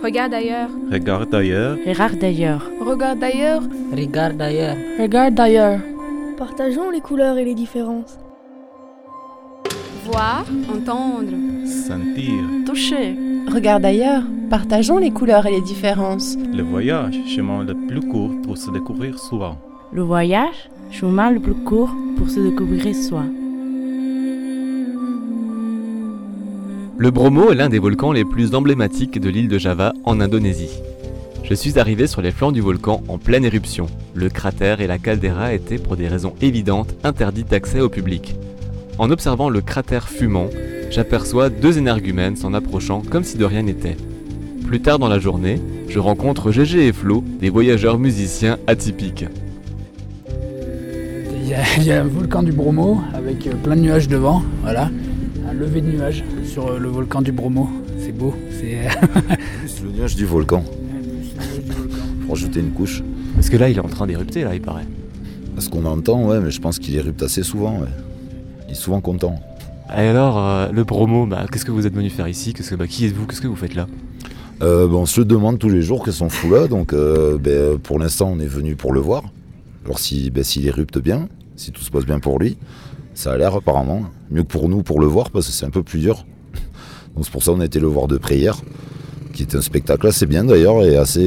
Regarde ailleurs. Regarde ailleurs. Regarde ailleurs. Regarde ailleurs. Regarde ailleurs. Regarde ailleurs. Partageons les couleurs et les différences. Voir, entendre. Sentir. Toucher. Regarde ailleurs. Partageons les couleurs et les différences. Le voyage, chemin le plus court pour se découvrir soi. Le voyage, chemin le plus court pour se découvrir soi. Le Bromo est l'un des volcans les plus emblématiques de l'île de Java en Indonésie. Je suis arrivé sur les flancs du volcan en pleine éruption. Le cratère et la caldeira étaient pour des raisons évidentes interdites d'accès au public. En observant le cratère fumant, j'aperçois deux énergumènes s'en approchant comme si de rien n'était. Plus tard dans la journée, je rencontre Gégé et Flo, des voyageurs musiciens atypiques. Il y a un volcan du Bromo avec plein de nuages devant, voilà. Un lever de nuages sur le volcan du Bromo, c'est beau. Plus le nuage du volcan. Pour ajouter une couche. Parce que là, il est en train d'érupter, là, il paraît. Ce qu'on entend, ouais, mais je pense qu'il érupte assez souvent, ouais. Il est souvent content. Et alors, le Bromo, qu'est-ce que vous êtes venu faire ici ? Qui êtes-vous ? Qu'est-ce que vous faites là ? On se demande tous les jours qu'elles sont fous là, donc pour l'instant on est venu pour le voir. Alors s'il érupte bien, si tout se passe bien pour lui, ça a l'air apparemment mieux que pour nous pour le voir parce que c'est un peu plus dur. Donc c'est pour ça qu'on a été le voir de près hier, qui est un spectacle assez bien d'ailleurs et assez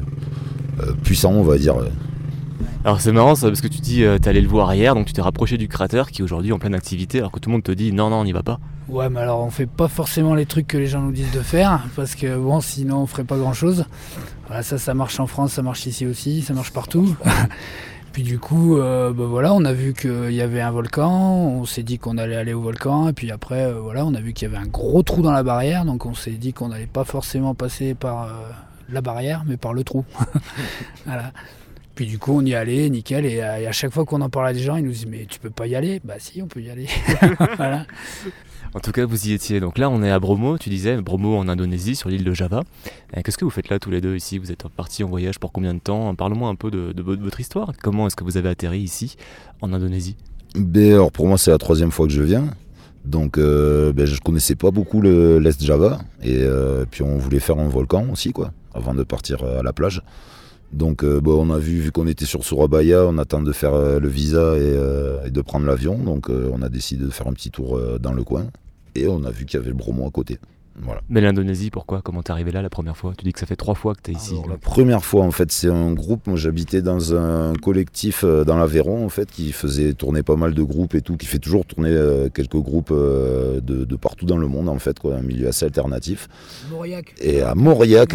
puissant on va dire. Alors c'est marrant ça parce que tu dis t'es allé le voir hier, donc tu t'es rapproché du cratère qui est aujourd'hui en pleine activité alors que tout le monde te dit non on n'y va pas. Ouais mais alors on fait pas forcément les trucs que les gens nous disent de faire parce que bon sinon on ferait pas grand chose. Voilà, ça marche en France, ça marche ici aussi, ça marche partout. Puis du coup voilà, on a vu qu'il y avait un volcan, on s'est dit qu'on allait aller au volcan et puis après voilà, on a vu qu'il y avait un gros trou dans la barrière donc on s'est dit qu'on n'allait pas forcément passer par la barrière mais par le trou. Voilà. Puis du coup on y allait, nickel, et à chaque fois qu'on en parlait à des gens, ils nous disaient mais tu peux pas y aller ? Bah si, on peut y aller. Voilà. En tout cas vous y étiez, donc là on est à Bromo, tu disais, Bromo en Indonésie, sur l'île de Java. Qu'est-ce que vous faites là tous les deux ici ? Vous êtes partis en voyage pour combien de temps ? Parle-moi un peu de votre histoire. Comment est-ce que vous avez atterri ici, en Indonésie ? Alors pour moi c'est la 3e fois que je viens. Donc je connaissais pas beaucoup l'Est Java, et puis on voulait faire un volcan aussi quoi, avant de partir à la plage. Donc on a vu qu'on était sur Surabaya, on attend de faire le visa et de prendre l'avion, donc on a décidé de faire un petit tour dans le coin et on a vu qu'il y avait le Bromo à côté. Voilà. Mais l'Indonésie, pourquoi ? Comment t'es arrivé là la première fois ? Tu dis que ça fait 3 fois que t'es ici. Alors, la première fois en fait c'est un groupe, moi j'habitais dans un collectif dans l'Aveyron en fait qui faisait tourner pas mal de groupes et tout, qui fait toujours tourner quelques groupes de partout dans le monde en fait quoi, un milieu assez alternatif. Mauriac. Et à Mauriac,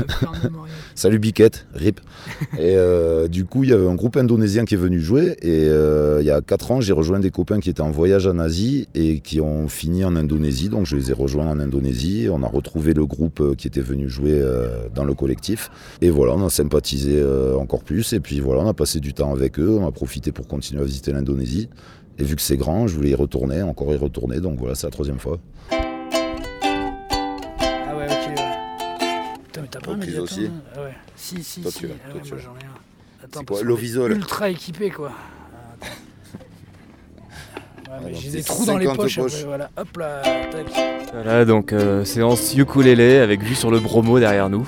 salut Biquette, rip. Et du coup il y avait un groupe indonésien qui est venu jouer et il y a 4 ans j'ai rejoint des copains qui étaient en voyage en Asie et qui ont fini en Indonésie, donc je les ai rejoints en Indonésie. On a retrouvé le groupe qui était venu jouer dans le collectif et voilà, on a sympathisé encore plus et puis voilà, on a passé du temps avec eux, on a profité pour continuer à visiter l'Indonésie et vu que c'est grand, je voulais y retourner, donc voilà, c'est la 3e fois. Ah ouais, ok, ouais. Putain, mais t'as pas un médiator aussi. Ah ouais, si. Toi, tu l'as, Ah toi, ouais, tu moi l'as. j'en ai un. Attends, C'est parce quoi, qu'on Lovisol. est ultra équipé quoi. Ouais, mais donc j'ai c'est des trous dans les 50 poches. poches. Après, voilà, hop là, tac. Voilà, donc séance ukulélé avec vue sur le Bromo derrière nous.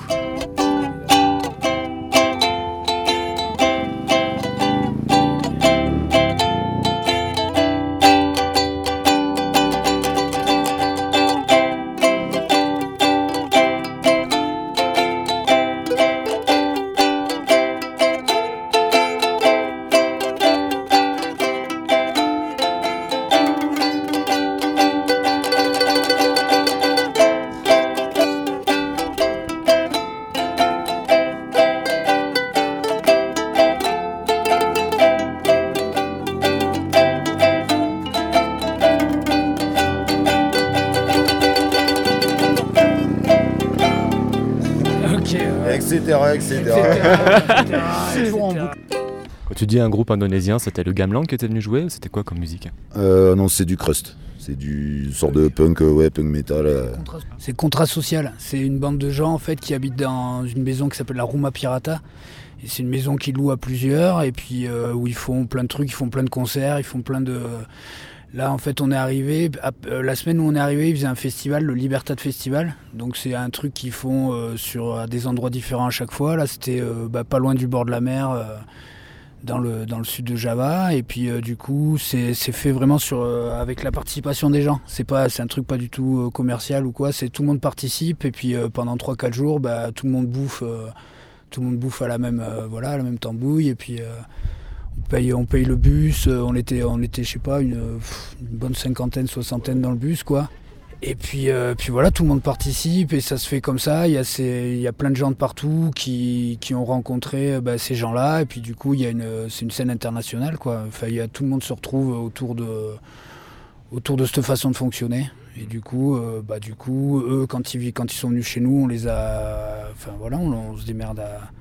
etc. C'est toujours en boucle. Quand tu dis un groupe indonésien, c'était le Gamelan qui était venu jouer ou c'était quoi comme musique ? Non, c'est du crust. C'est du sort de punk, punk metal. C'est Contrat Social. C'est une bande de gens en fait qui habitent dans une maison qui s'appelle la Rumah Pirata. Et c'est une maison qu'ils louent à plusieurs et puis où ils font plein de trucs, ils font plein de concerts, ils font plein de... Là, en fait, on est arrivé, la semaine où on est arrivé, ils faisaient un festival, le Libertad Festival. Donc, c'est un truc qu'ils font à des endroits différents à chaque fois. Là, c'était pas loin du bord de la mer, dans le sud de Java. Et puis, du coup, c'est fait vraiment avec la participation des gens. C'est un truc pas du tout commercial ou quoi. C'est tout le monde participe. Et puis, pendant 3-4 jours, tout le monde bouffe à la même tambouille. Et puis... On paye le bus, on était je sais pas, une bonne 50aine, 60aine dans le bus, quoi. Et puis voilà, tout le monde participe et ça se fait comme ça. Il y a plein de gens de partout qui ont rencontré ces gens-là. Et puis du coup, c'est une scène internationale, quoi. Enfin, tout le monde se retrouve autour de cette façon de fonctionner. Et du coup, eux, quand ils sont venus chez nous, on les a... Enfin voilà, on se démerde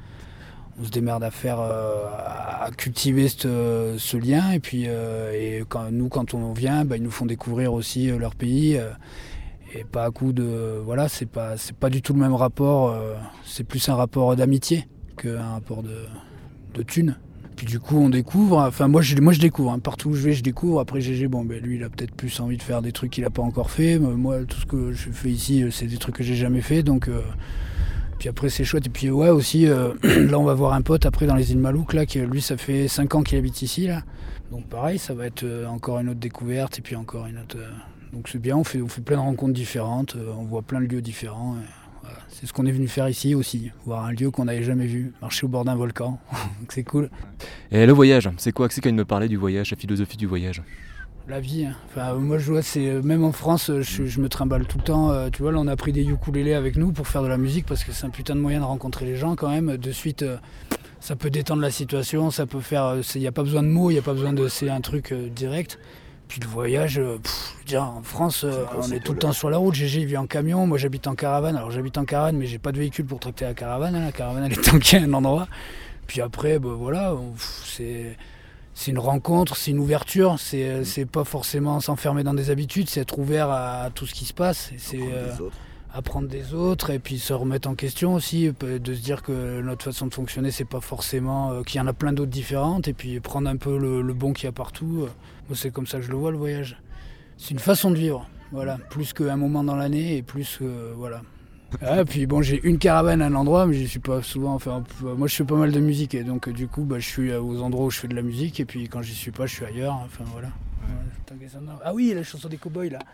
à faire, à cultiver ce lien. Et puis, quand on vient, ils nous font découvrir aussi leur pays. Et pas à coup de... Voilà, c'est pas du tout le même rapport. C'est plus un rapport d'amitié qu'un rapport de thunes. Puis du coup, on découvre. Enfin, moi, je découvre. Hein. Partout où je vais, je découvre. Après, GG, lui, il a peut-être plus envie de faire des trucs qu'il n'a pas encore fait. Moi, tout ce que je fais ici, c'est des trucs que j'ai jamais fait. Donc... Puis après c'est chouette. Et puis ouais aussi, là on va voir un pote après dans les îles Malouques, là, qui lui ça fait 5 ans qu'il habite ici là. Donc pareil, ça va être encore une autre découverte et puis encore une autre... Donc c'est bien, on fait plein de rencontres différentes, on voit plein de lieux différents. Et, voilà. C'est ce qu'on est venu faire ici aussi, voir un lieu qu'on n'avait jamais vu, marcher au bord d'un volcan. Donc c'est cool. Et le voyage, c'est quoi que c'est quand il me parlait du voyage, la philosophie du voyage? La vie, hein. Enfin, moi je vois, même en France, je me trimballe tout le temps. Tu vois, là on a pris des ukulélés avec nous pour faire de la musique parce que c'est un putain de moyen de rencontrer les gens quand même. De suite, ça peut détendre la situation, ça peut faire. Il n'y a pas besoin de mots, il n'y a pas besoin de. C'est un truc direct. Puis le voyage, en France, on est tout le temps sur la route. GG il vit en camion, moi j'habite en caravane. Alors j'habite en caravane, mais j'ai pas de véhicule pour tracter la caravane. Hein. La caravane elle est tankée à un endroit. Puis après, voilà, c'est une rencontre, c'est une ouverture, c'est pas forcément s'enfermer dans des habitudes, c'est être ouvert à tout ce qui se passe, c'est apprendre des autres et puis se remettre en question aussi, de se dire que notre façon de fonctionner c'est pas forcément, qu'il y en a plein d'autres différentes et puis prendre un peu le bon qu'il y a partout. Moi c'est comme ça que je le vois le voyage. C'est une façon de vivre, voilà, plus qu'un moment dans l'année et plus voilà. Ah, puis bon, j'ai une caravane à un endroit, mais j'y suis pas souvent. Enfin, moi, je fais pas mal de musique et donc du coup, je suis aux endroits où je fais de la musique et puis quand j'y suis pas, je suis ailleurs. Enfin voilà. Ah oui, la chanson des cowboys là.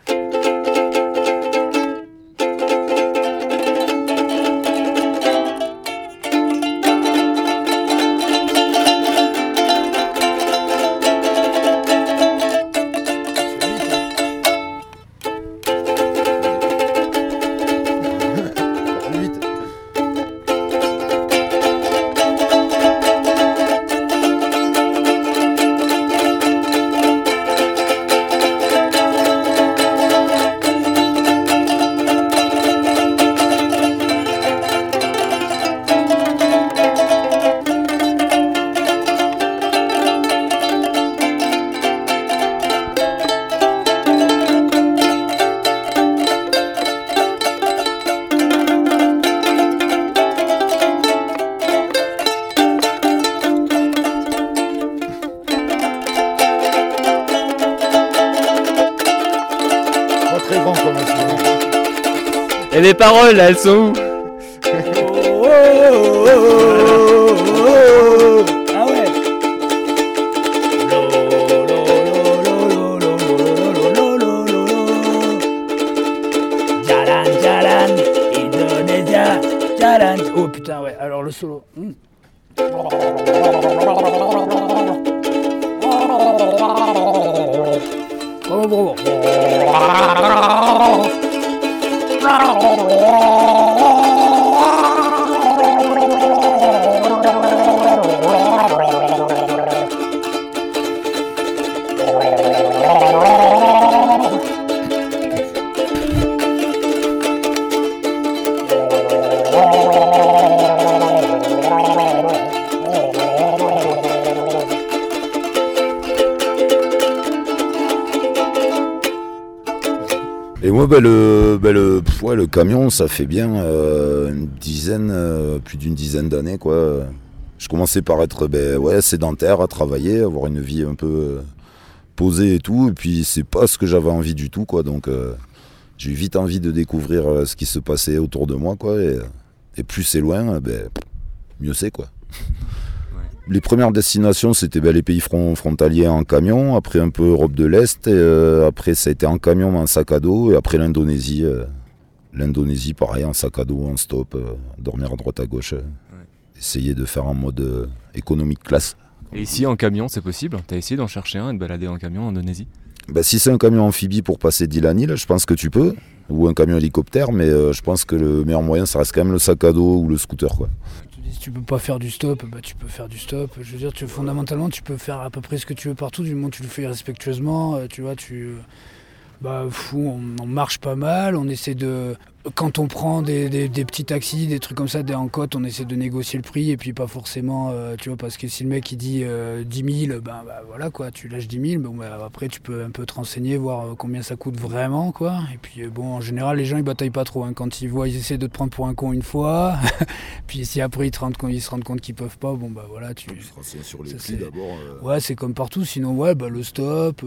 Et les paroles, là, elles sont où? Ah ouais. Jalan, jalan, Indonesia, jalan. Oh putain, ouais, alors le solo. Bravo. Et moi, le camion, ça fait bien plus d'une dizaine d'années, quoi. Je commençais par être sédentaire, à travailler, avoir une vie un peu posé et tout, et puis c'est pas ce que j'avais envie du tout, quoi. Donc j'ai eu vite envie de découvrir ce qui se passait autour de moi, quoi. Et plus c'est loin, mieux c'est, quoi. Les premières destinations, c'était les pays frontaliers en camion, après un peu Europe de l'Est, et après ça a été en camion, en sac à dos, et après l'Indonésie. L'Indonésie, pareil, en sac à dos, en stop, dormir à droite à gauche, essayer de faire en mode économique classe. Et ici, en camion, c'est possible? T'as essayé d'en chercher un et de balader en camion en Indonésie? Si c'est un camion amphibie pour passer d'île en île, je pense que tu peux, ou un camion hélicoptère, mais je pense que le meilleur moyen, ça reste quand même le sac à dos ou le scooter, quoi. Si tu peux pas faire du stop, tu peux faire du stop. Je veux dire, fondamentalement, tu peux faire à peu près ce que tu veux partout, du moment que tu le fais respectueusement. On marche pas mal, on essaie de... Quand on prend des petits taxis, des trucs comme ça, des en-côte, on essaie de négocier le prix et puis pas forcément, parce que si le mec il dit 10 000, voilà quoi, tu lâches 10 000, après tu peux un peu te renseigner, voir combien ça coûte vraiment, quoi. Et puis en général, les gens ils bataillent pas trop, hein. Quand ils voient, ils essaient de te prendre pour un con une fois, puis si après ils se rendent compte qu'ils peuvent pas, tu... se renseigner sur les prix d'abord. Ouais, c'est comme partout, sinon le stop,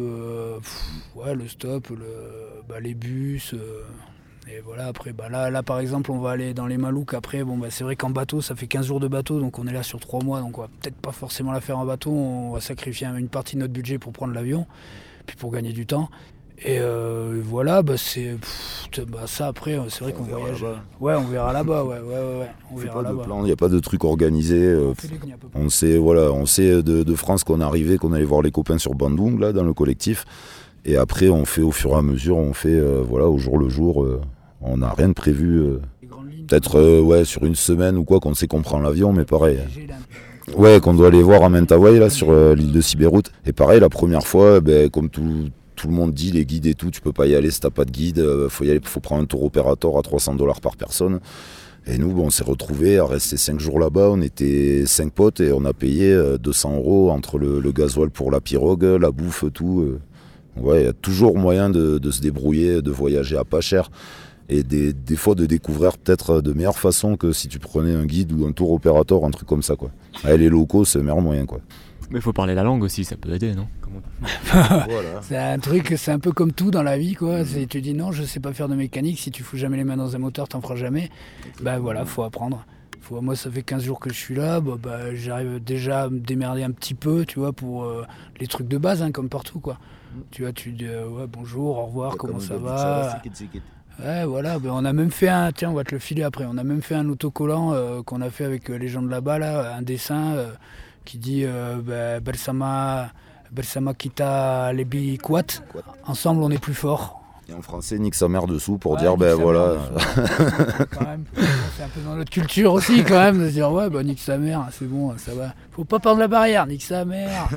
les bus... Et voilà, après, là par exemple, on va aller dans les Malouques. Après, c'est vrai qu'en bateau, ça fait 15 jours de bateau, donc on est là sur 3 mois. Donc on va peut-être pas forcément la faire en bateau. On va sacrifier une partie de notre budget pour prendre l'avion, puis pour gagner du temps. Et voilà, ça après, c'est vrai qu'on voyage. Ouais, on verra là-bas. Ouais. On verra là-bas. Il n'y a pas de truc organisé. On sait de France qu'on est arrivé, qu'on allait voir les copains sur Bandung, là, dans le collectif. Et après, on fait au fur et à mesure, on fait au jour le jour. On n'a rien de prévu. Peut-être sur une semaine ou quoi, qu'on sait qu'on prend l'avion, mais pareil. Ouais, qu'on doit aller voir à Mentawai, là, sur l'île de Sibérut. Et pareil, la première fois, comme tout le monde dit, les guides et tout, tu peux pas y aller si t'as pas de guide. Faut prendre un tour opérateur à $300 par personne. Et nous, on s'est retrouvés à rester 5 jours là-bas. On était 5 potes et on a payé 200 € entre le gasoil pour la pirogue, la bouffe, tout. Ouais, il y a toujours moyen de se débrouiller, de voyager à pas cher. Et des fois de découvrir peut-être de meilleure façon que si tu prenais un guide ou un tour opérateur, un truc comme ça, quoi. Les locaux, c'est le meilleur moyen, quoi. Mais il faut parler la langue aussi, ça peut aider, non? Voilà. C'est un truc, c'est un peu comme tout dans la vie, quoi. Tu dis non, je sais pas faire de mécanique, si tu fous jamais les mains dans un moteur, t'en feras jamais. Faut apprendre. Moi, ça fait 15 jours que je suis là, j'arrive déjà à me démerder un petit peu, pour les trucs de base, hein, comme partout, quoi. Tu dis bonjour, au revoir, comment ça va? Ouais, voilà, on a même fait on va te le filer après, on a même fait un autocollant qu'on a fait avec les gens de là-bas, là, un dessin qui dit Bersama kita lebih kuat, ensemble on est plus fort. Et en français, nique sa mère dessous pour dire voilà. Quand même, c'est un peu dans notre culture aussi, quand même, de se dire nique sa mère, c'est bon, ça va. Faut pas prendre la barrière, nique sa mère.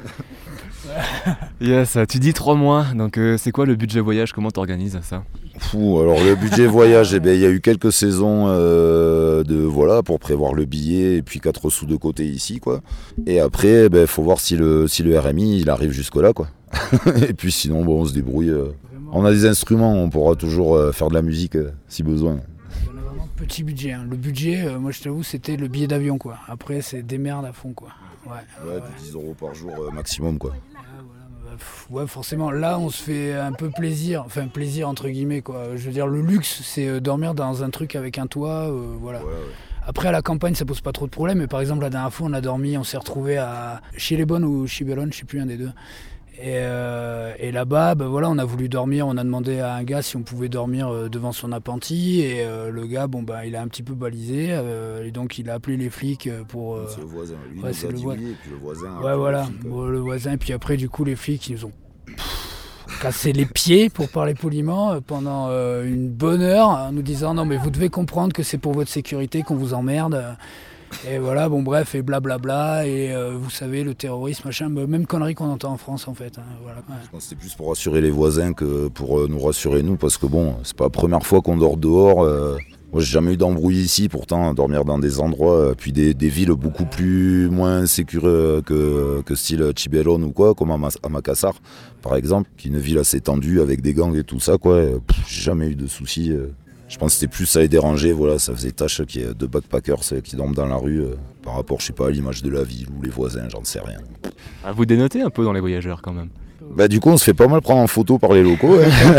Yes, tu dis 3 mois, donc c'est quoi le budget voyage? Comment t'organises ça? Alors le budget voyage, il y a eu quelques saisons pour prévoir le billet et puis 4 sous de côté ici, quoi. Et après, faut voir si le RMI il arrive jusque là, quoi. Et puis sinon, on se débrouille. On a des instruments, on pourra toujours faire de la musique si besoin. On a vraiment petit budget. Hein. Le budget, moi je t'avoue, c'était le billet d'avion, quoi. Après, c'est des merdes à fond, quoi. Ouais, 10 € par jour maximum, quoi. Ouais, forcément. Là, on se fait un peu plaisir. Enfin, plaisir entre guillemets, quoi. Je veux dire, le luxe, c'est dormir dans un truc avec un toit, voilà. Ouais. Après, à la campagne, ça pose pas trop de problèmes. Mais par exemple, la dernière fois, on s'est retrouvé à Chilebon ou Chibelon, je sais plus, un des deux. Et là-bas, on a voulu dormir, on a demandé à un gars si on pouvait dormir devant son appentis, et le gars, il a un petit peu balisé, et donc il a appelé les flics pour... C'est le voisin, lui, c'est le voisin. Et puis le voisin... Ouais, voilà, le voisin, et puis après, du coup, les flics, ils nous ont cassé les pieds, pour parler poliment, pendant une bonne heure, en nous disant « Non, mais vous devez comprendre que c'est pour votre sécurité qu'on vous emmerde ». Et voilà, et blablabla, et vous savez, le terrorisme, machin, même connerie qu'on entend en France, en fait. Hein, voilà. Ouais. Je pense que c'était plus pour rassurer les voisins que pour nous rassurer nous, parce que c'est pas la première fois qu'on dort dehors. Moi, j'ai jamais eu d'embrouille ici, pourtant, dormir dans des endroits, puis des villes beaucoup moins sécures que style Chibelon ou quoi, comme à Makassar, par exemple, qui est une ville assez tendue avec des gangs et tout ça, quoi. J'ai jamais eu de soucis. Je pense que c'était plus ça les déranger, ça faisait tâche qu'il y ait 2 backpackers qui dorment dans la rue par rapport, à l'image de la ville ou les voisins, j'en sais rien. Vous dénotez un peu dans les voyageurs quand même. Bah du coup on se fait pas mal prendre en photo par les locaux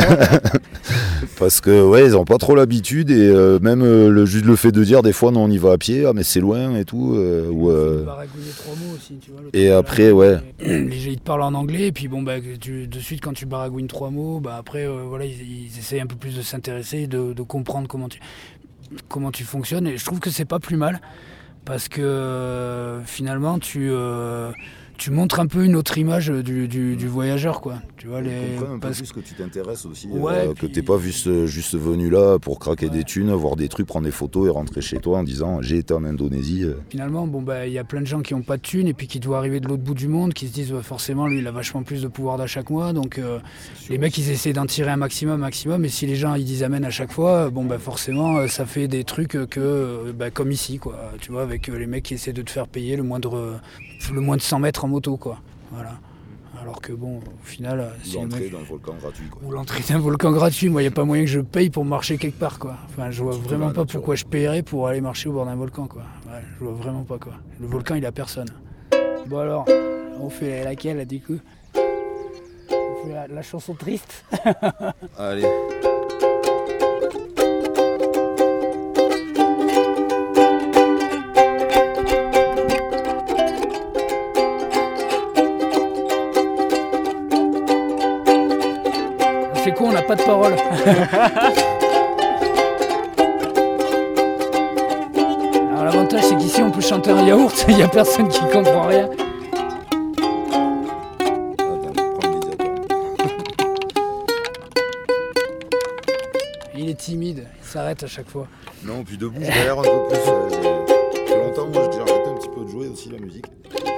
parce que ouais ils ont pas trop l'habitude et même juste le fait de dire des fois non on y va à pied, ah mais c'est loin et tout baragouiller 3 mots aussi, tu vois, et après ouais les gens ils te parlent en anglais et puis bon bah de suite quand tu baragouines 3 mots bah après voilà ils essayent un peu plus de s'intéresser, de comprendre comment tu fonctionnes et je trouve que c'est pas plus mal parce que finalement tu montres un peu une autre image du voyageur, quoi. Tu vois, un peu plus que tu t'intéresses aussi, ouais, que t'es pas juste venu là pour craquer des thunes, voir des trucs, prendre des photos et rentrer chez toi en disant j'ai été en Indonésie. Finalement, bon bah il y a plein de gens qui ont pas de thunes et puis qui doivent arriver de l'autre bout du monde, qui se disent forcément lui il a vachement plus de pouvoir d'achat que moi, donc les mecs ils essaient d'en tirer un maximum, et si les gens ils disent amen à chaque fois, bon bah forcément ça fait des trucs comme ici, quoi. Tu vois, avec les mecs qui essaient de te faire payer le moins de 100 mètres en moto, quoi. Voilà. Alors que bon, au final, l'entrée d'un volcan gratuit, quoi. Ou l'entrée d'un volcan gratuit, moi, il n'y a pas moyen que je paye pour marcher quelque part, quoi. Enfin, je vois vraiment pas pourquoi je payerais pour aller marcher au bord d'un volcan, quoi. Ouais, je vois vraiment pas, quoi. Le volcan, il a personne. Bon alors, on fait laquelle, là, du coup? On fait la chanson triste. Allez. C'est con, on n'a pas de parole. Alors l'avantage c'est qu'ici on peut chanter un yaourt, il n'y a personne qui comprend rien. Il est timide, il s'arrête à chaque fois. Non, puis debout, je galère un peu plus. Ça fait longtemps, moi j'ai arrêté un petit peu de jouer aussi la musique.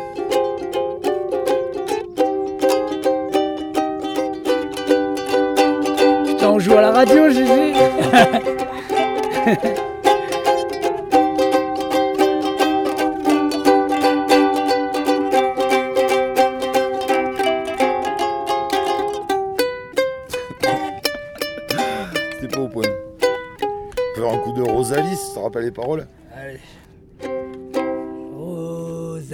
On joue à la radio, Gégé. C'était pas au point. On peut faire un coup de Rosalie, ça te rappelle les paroles? Allez. Rosalie,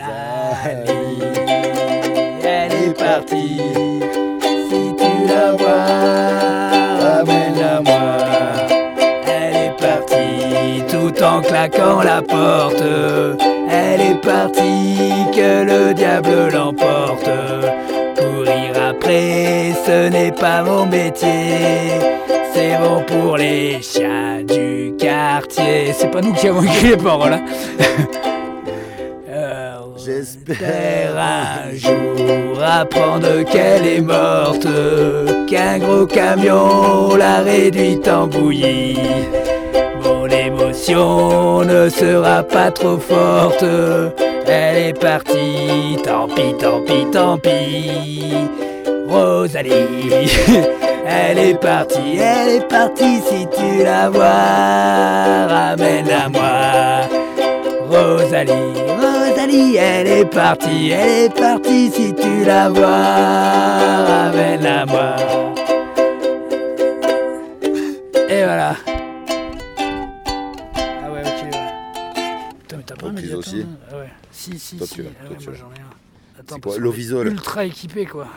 elle est partie. Si tu la vois, ramène-la-moi. Elle est partie tout en claquant la porte. Elle est partie, que le diable l'emporte. Courir après, ce n'est pas mon métier. C'est bon pour les chiens du quartier. C'est pas nous qui avons écrit les paroles, hein. J'espère un jour apprendre qu'elle est morte, qu'un gros camion l'a réduite en bouillie. Mon émotion ne sera pas trop forte. Elle est partie, tant pis, tant pis, tant pis. Rosalie, elle est partie, si tu la vois, ramène-la-moi. Rosalie, elle est partie, si tu la vois, ramène-la-moi. Et voilà. Ah ouais, ok, ouais. Putain, mais t'as pas un médiator aussi. Ah ouais. Si. Toi, Ah tu l'as, ouais, toi, tu moi l'as. j'en ai un. Attends, C'est parce quoi, qu'on Lovisol? est ultra équipé, quoi.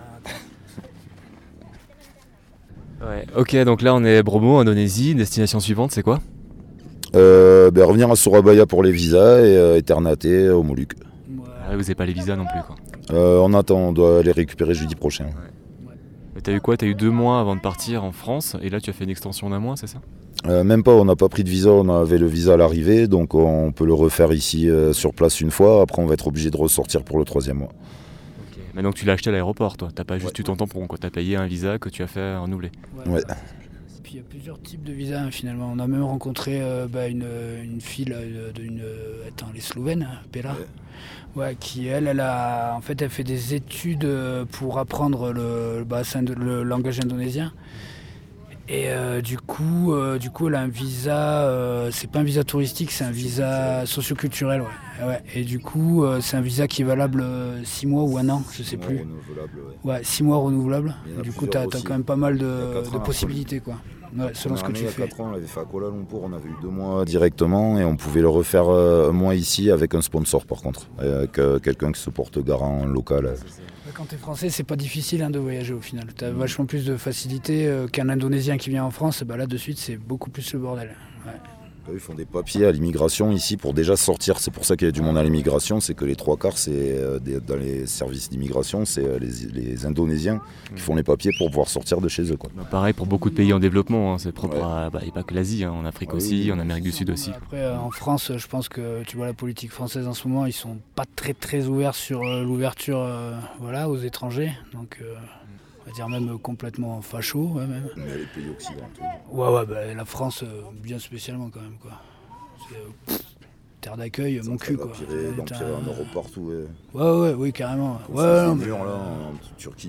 Ouais, ok, donc là on est Bromo, Indonésie. Destination suivante, c'est quoi? Revenir à Surabaya pour les visas et Ternate aux Moluques. Ouais. Ah, vous n'avez pas les visas non plus, quoi. On attend, on doit les récupérer jeudi prochain. Et t'as eu quoi? T'as eu 2 mois avant de partir en France et là tu as fait une extension d'1 mois, c'est ça? Même pas, on n'a pas pris de visa, on avait le visa à l'arrivée, donc on peut le refaire ici sur place une fois, après on va être obligé de ressortir pour le 3e mois. Ok. Mais donc tu l'as acheté à l'aéroport, toi? T'as pas juste eu ton tampon, quoi? T'as payé un visa que tu as fait renouveler? Ouais. Puis il y a plusieurs types de visas, hein, finalement. On a même rencontré une fille là, les Slovènes, Pela. Ouais, qui elle fait des études pour apprendre le langage indonésien. Et du coup, elle a un visa, c'est pas un visa touristique, c'est un visa socioculturel. Ouais. Et du coup, c'est un visa qui est valable 6 mois ou 1 an, je sais plus. Ouais, 6 mois renouvelables. Du coup, t'as quand même pas mal de possibilités, quoi. Ouais, selon ce que tu Il y a fais. 4 ans, on l'avait fait à Kuala Lumpur, on avait eu 2 mois directement et on pouvait le refaire un mois ici avec un sponsor par contre, avec quelqu'un qui se porte garant local. Quand t'es français, c'est pas difficile de voyager au final. T'as vachement plus de facilité qu'un Indonésien qui vient en France. Là, de suite, c'est beaucoup plus le bordel. Ouais. Ils font des papiers à l'immigration ici pour déjà sortir. C'est pour ça qu'il y a du monde à l'immigration. C'est que les 3/4, c'est dans les services d'immigration, c'est les Indonésiens qui font les papiers pour pouvoir sortir de chez eux. Quoi. Pareil pour beaucoup de pays en développement, c'est propre à et pas que l'Asie, en Afrique aussi, en Amérique du Sud aussi. Après, en France, je pense que tu vois la politique française en ce moment, ils sont pas très ouverts sur l'ouverture aux étrangers. Donc, on va dire même complètement facho. Ouais, même. Mais les pays occidentaux. La France, bien spécialement quand même. Quoi. C'est terre d'accueil, mon cul. Quoi. Donc en Europe partout. Oui, carrément. Murs, là, en Turquie,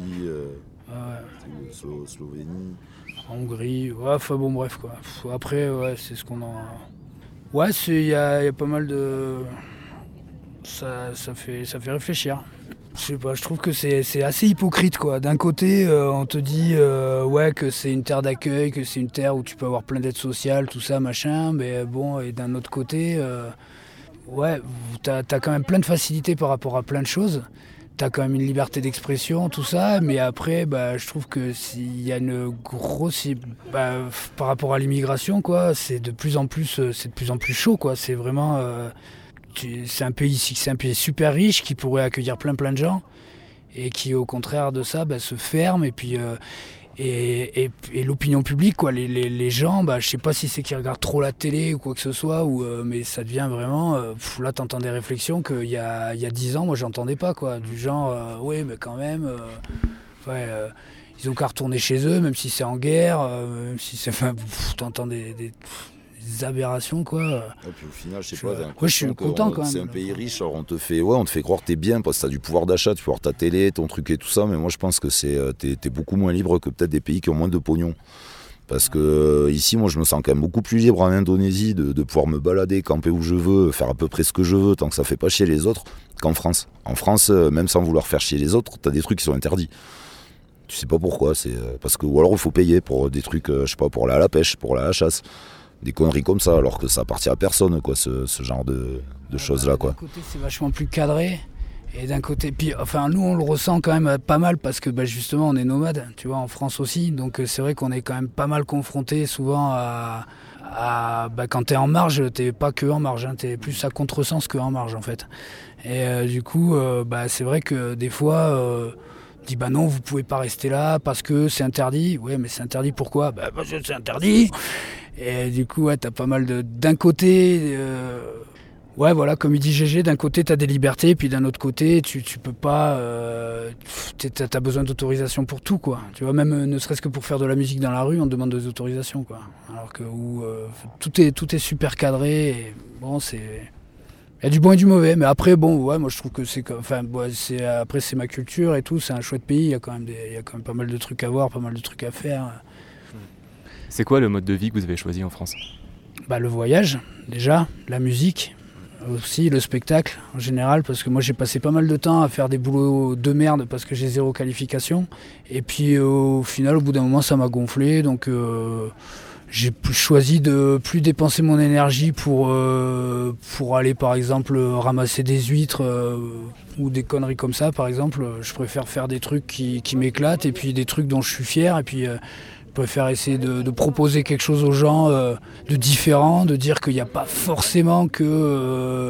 Slovénie. En Hongrie, bref quoi. Après, c'est ce qu'on en. Ouais, il y a pas mal de. Ça fait réfléchir. Je sais pas, je trouve que c'est assez hypocrite quoi. D'un côté, on te dit que c'est une terre d'accueil, que c'est une terre où tu peux avoir plein d'aides sociales, tout ça, machin, mais bon, et d'un autre côté, t'as quand même plein de facilités par rapport à plein de choses. T'as quand même une liberté d'expression, tout ça, mais après, je trouve que s'il y a une grosse, par rapport à l'immigration, quoi, c'est de plus en plus chaud, quoi. C'est vraiment, c'est un pays super riche qui pourrait accueillir plein de gens et qui, au contraire de ça, se ferme et puis. Et l'opinion publique, quoi, les gens, je sais pas si c'est qu'ils regardent trop la télé ou quoi que ce soit, mais ça devient vraiment, là t'entends des réflexions qu'il y a 10 ans, moi j'entendais pas, quoi, du genre, oui mais quand même, ils ont qu'à retourner chez eux, même si c'est en guerre, même si c'est, t'entends des aberrations, quoi. Et puis au final, je sais pas, je suis content quand même. C'est un pays riche, alors on te fait croire que t'es bien parce que t'as du pouvoir d'achat, tu peux avoir ta télé, ton truc et tout ça, mais moi je pense que t'es beaucoup moins libre que peut-être des pays qui ont moins de pognon. Parce que ici, moi je me sens quand même beaucoup plus libre en Indonésie de pouvoir me balader, camper où je veux, faire à peu près ce que je veux, tant que ça fait pas chier les autres, qu'en France. En France, même sans vouloir faire chier les autres, t'as des trucs qui sont interdits. Tu sais pas pourquoi, c'est parce que, ou alors il faut payer pour des trucs, je sais pas, pour aller à la pêche, pour aller à la chasse. Des conneries comme ça, alors que ça appartient à personne, quoi, ce genre de choses-là, quoi. D'un côté, c'est vachement plus cadré, et d'un côté, puis, nous, on le ressent quand même pas mal, parce que, justement, on est nomade, tu vois, en France aussi, donc c'est vrai qu'on est quand même pas mal confronté souvent quand t'es en marge, t'es pas que en marge, t'es plus à contresens que en marge, en fait. Et du coup, c'est vrai que des fois... on dit non, vous pouvez pas rester là parce que c'est interdit. Ouais, mais c'est interdit pourquoi ? Parce que c'est interdit. Et du coup, t'as pas mal d'un côté, comme il dit GG, d'un côté t'as des libertés, puis d'un autre côté tu peux pas, t'as besoin d'autorisation pour tout, quoi. Tu vois, même ne serait-ce que pour faire de la musique dans la rue, on te demande des autorisations, quoi. Alors que tout est super cadré. Et, bon, c'est il y a du bon et du mauvais, mais après, moi je trouve que après c'est ma culture et tout, c'est un chouette pays, il y a quand même pas mal de trucs à voir, pas mal de trucs à faire. C'est quoi le mode de vie que vous avez choisi en France ? Le voyage, déjà, la musique, aussi le spectacle en général, parce que moi j'ai passé pas mal de temps à faire des boulots de merde parce que j'ai 0 qualification, et puis au final, au bout d'un moment, ça m'a gonflé, donc... j'ai choisi de plus dépenser mon énergie pour aller par exemple ramasser des huîtres ou des conneries comme ça par exemple. Je préfère faire des trucs qui m'éclatent et puis des trucs dont je suis fier, et puis je préfère essayer de proposer quelque chose aux gens de différent, de dire qu'il n'y a pas forcément que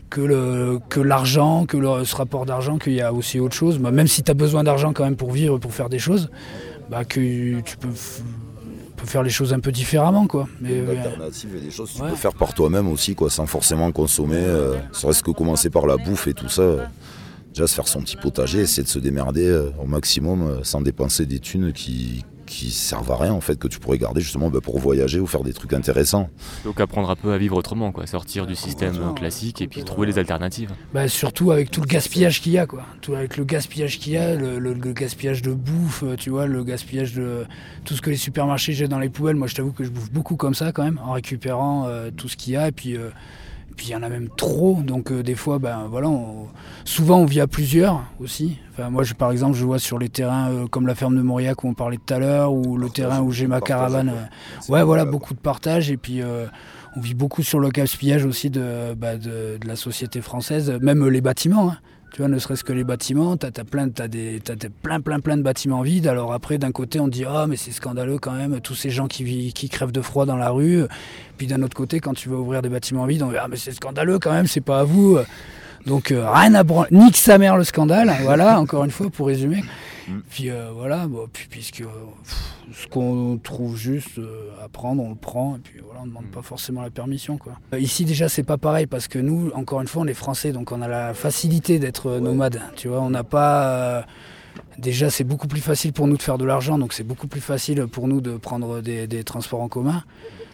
l'argent, ce rapport d'argent, qu'il y a aussi autre chose. Même si tu as besoin d'argent quand même pour vivre, pour faire des choses, que tu peux faire les choses un peu différemment, quoi. Mais l'alternative et des choses que tu peux faire par toi-même aussi, quoi, sans forcément consommer. Serait-ce que commencer par la bouffe et tout ça. Déjà se faire son petit potager, essayer de se démerder au maximum sans dépenser des thunes qui servent à rien, en fait, que tu pourrais garder justement pour voyager ou faire des trucs intéressants. Donc apprendre un peu à vivre autrement, quoi, sortir du système classique et puis trouver les alternatives. Surtout avec tout le gaspillage qu'il y a, quoi. Avec le gaspillage qu'il y a, le gaspillage de bouffe, tu vois, le gaspillage de tout ce que les supermarchés jettent dans les poubelles. Moi je t'avoue que je bouffe beaucoup comme ça quand même, en récupérant tout ce qu'il y a, et puis Puis il y en a même trop, donc des fois, souvent on vit à plusieurs aussi. Enfin, moi, par exemple, je vois sur les terrains comme la ferme de Mauriac où on parlait tout à l'heure, ou le terrain où j'ai ma caravane. Beaucoup de partage. Et puis on vit beaucoup sur le gaspillage aussi de la société française, même les bâtiments. Hein. Tu vois, ne serait-ce que les bâtiments, t'as plein de bâtiments vides. Alors après, d'un côté, on dit « Ah, mais c'est scandaleux quand même, tous ces gens qui crèvent de froid dans la rue. » Puis d'un autre côté, quand tu vas ouvrir des bâtiments vides, on dit « Ah, mais c'est scandaleux quand même, c'est pas à vous. » Donc rien à branler, nique sa mère le scandale, voilà, encore une fois, pour résumer. Puis puisque ce qu'on trouve juste à prendre, on le prend, et puis voilà, on ne demande pas forcément la permission, quoi. Ici déjà c'est pas pareil, parce que nous, encore une fois, on est français, donc on a la facilité d'être nomade, tu vois, on n'a pas... déjà c'est beaucoup plus facile pour nous de faire de l'argent, donc c'est beaucoup plus facile pour nous de prendre des transports en commun.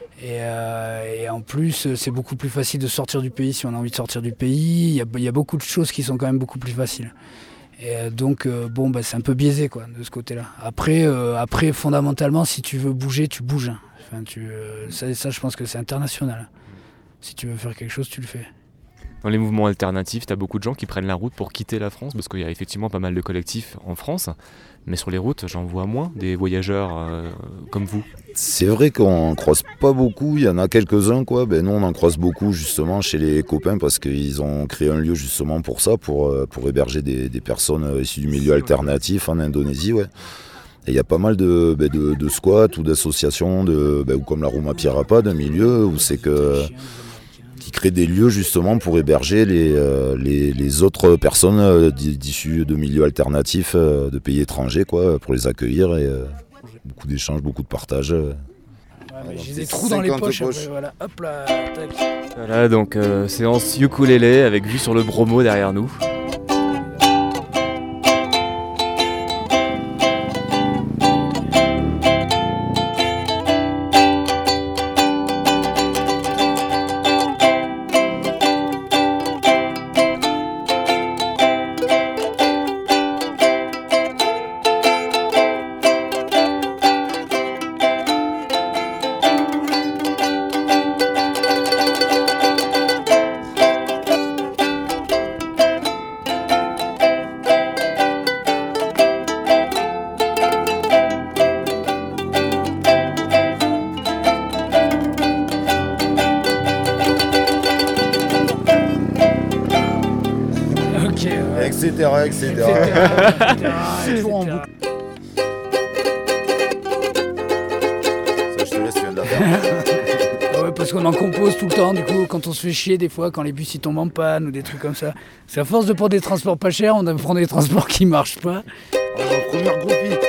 Et en plus, c'est beaucoup plus facile de sortir du pays si on a envie de sortir du pays. Il y a beaucoup de choses qui sont quand même beaucoup plus faciles. Et donc, c'est un peu biaisé, quoi, de ce côté-là. Après, fondamentalement, si tu veux bouger, tu bouges. Enfin, ça, je pense que c'est international. Si tu veux faire quelque chose, tu le fais. Dans les mouvements alternatifs, tu as beaucoup de gens qui prennent la route pour quitter la France, parce qu'il y a effectivement pas mal de collectifs en France. Mais sur les routes, j'en vois moins des voyageurs comme vous. C'est vrai qu'on ne croise pas beaucoup, il y en a quelques-uns, quoi. Nous on en croise beaucoup justement chez les copains parce qu'ils ont créé un lieu justement pour ça, pour héberger des personnes issues du milieu alternatif en Indonésie. Ouais. Et il y a pas mal de squats ou d'associations, ou comme la Roma Pierapa, d'un milieu où c'est qui crée des lieux justement pour héberger les autres personnes d'issues de milieux alternatifs de pays étrangers, quoi, pour les accueillir et beaucoup d'échanges, beaucoup de partage. J'ai des trous dans les poches. Après, voilà. Hop là, tac. Voilà, donc séance ukulélé avec vue sur le Bromo derrière nous. Etc. C'est toujours en boucle. Ça, je te laisse, tu viens de la faire. Ouais, parce qu'on en compose tout le temps, du coup, quand on se fait chier, des fois, quand les bus ils tombent en panne ou des trucs comme ça. C'est à force de prendre des transports pas chers, on doit prendre des transports qui marchent pas. Première groupie.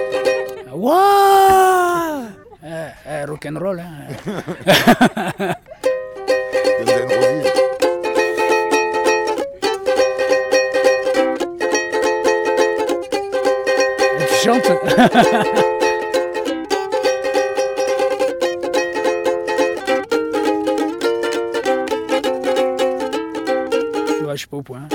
Wouah rock'n'roll, hein. Chante. Ouais, je suis pas au point.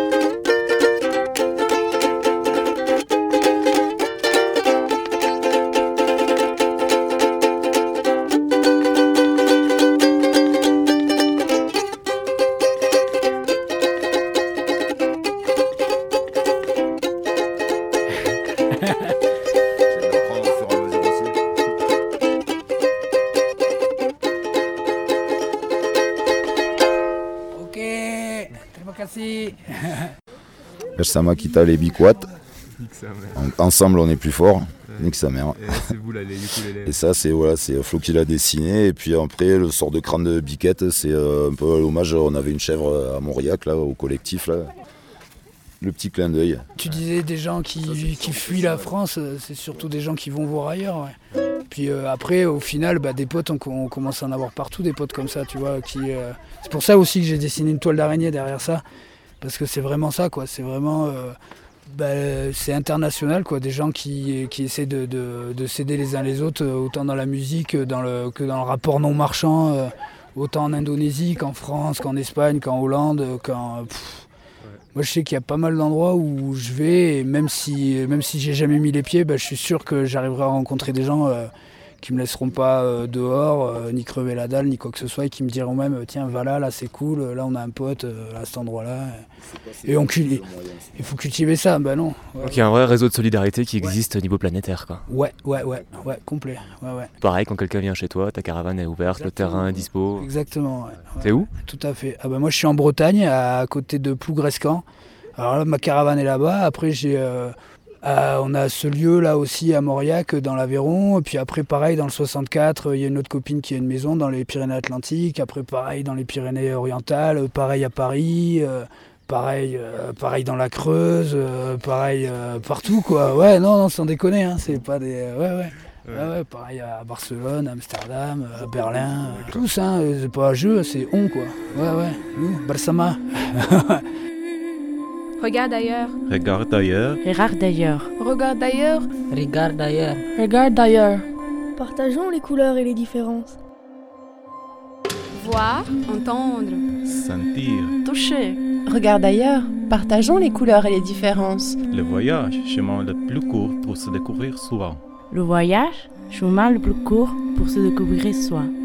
Sama Kita les Bikwat. Ensemble on est plus fort. Nique sa mère. Et c'est vous là, les ukulélés. Et ça c'est Flo qui l'a dessiné. Et puis après le sort de crâne de Biquette, c'est un peu l'hommage. On avait une chèvre à Mauriac là, au collectif là. Le petit clin d'œil. Tu disais des gens qui fuient la France, c'est surtout des gens qui vont voir ailleurs. Ouais. Puis après, au final, des potes, on commence à en avoir partout, des potes comme ça, tu vois. C'est pour ça aussi que j'ai dessiné une toile d'araignée derrière ça. Parce que c'est vraiment ça, quoi. C'est vraiment... c'est international, quoi. Des gens qui essaient de s'aider les uns les autres, autant dans la musique que dans le rapport non marchand, autant en Indonésie qu'en France, qu'en Espagne, qu'en Hollande, Moi, je sais qu'il y a pas mal d'endroits où je vais, et même si j'ai jamais mis les pieds, je suis sûr que j'arriverai à rencontrer des gens qui me laisseront pas dehors, ni crever la dalle, ni quoi que ce soit, et qui me diront même tiens, va là c'est cool, là on a un pote à cet endroit-là. Et il faut cultiver ça, bah non. Ouais. Donc il y a un vrai réseau de solidarité qui existe au niveau planétaire, quoi. Ouais, complet. Ouais. Pareil, quand quelqu'un vient chez toi, ta caravane est ouverte, le terrain est dispo. Exactement, ouais. T'es où ? Tout à fait. Ah bah moi je suis en Bretagne, à côté de Plougrescan. Alors là, ma caravane est là-bas. Après, on a ce lieu là aussi à Mauriac, dans l'Aveyron. Et puis après, pareil, dans le 64, il y a une autre copine qui a une maison dans les Pyrénées-Atlantiques. Après, pareil, dans les Pyrénées-Orientales. Pareil à Paris. Pareil dans la Creuse. Pareil partout, quoi. Ouais, non, sans déconner. Hein, c'est pas des... Ouais, pareil à Barcelone, à Amsterdam, à Berlin. Tous, hein. C'est pas un jeu, c'est on, quoi. Ouais. Nous, Barsama. Regarde ailleurs. Regarde ailleurs. Regarde d'ailleurs. Regarde d'ailleurs. Regarde d'ailleurs. Regarde d'ailleurs. Partageons les couleurs et les différences. Voir, entendre. Sentir. Toucher. Regarde d'ailleurs. Partageons les couleurs et les différences. Le voyage, chemin le plus court pour se découvrir soi. Le voyage, chemin le plus court pour se découvrir soi.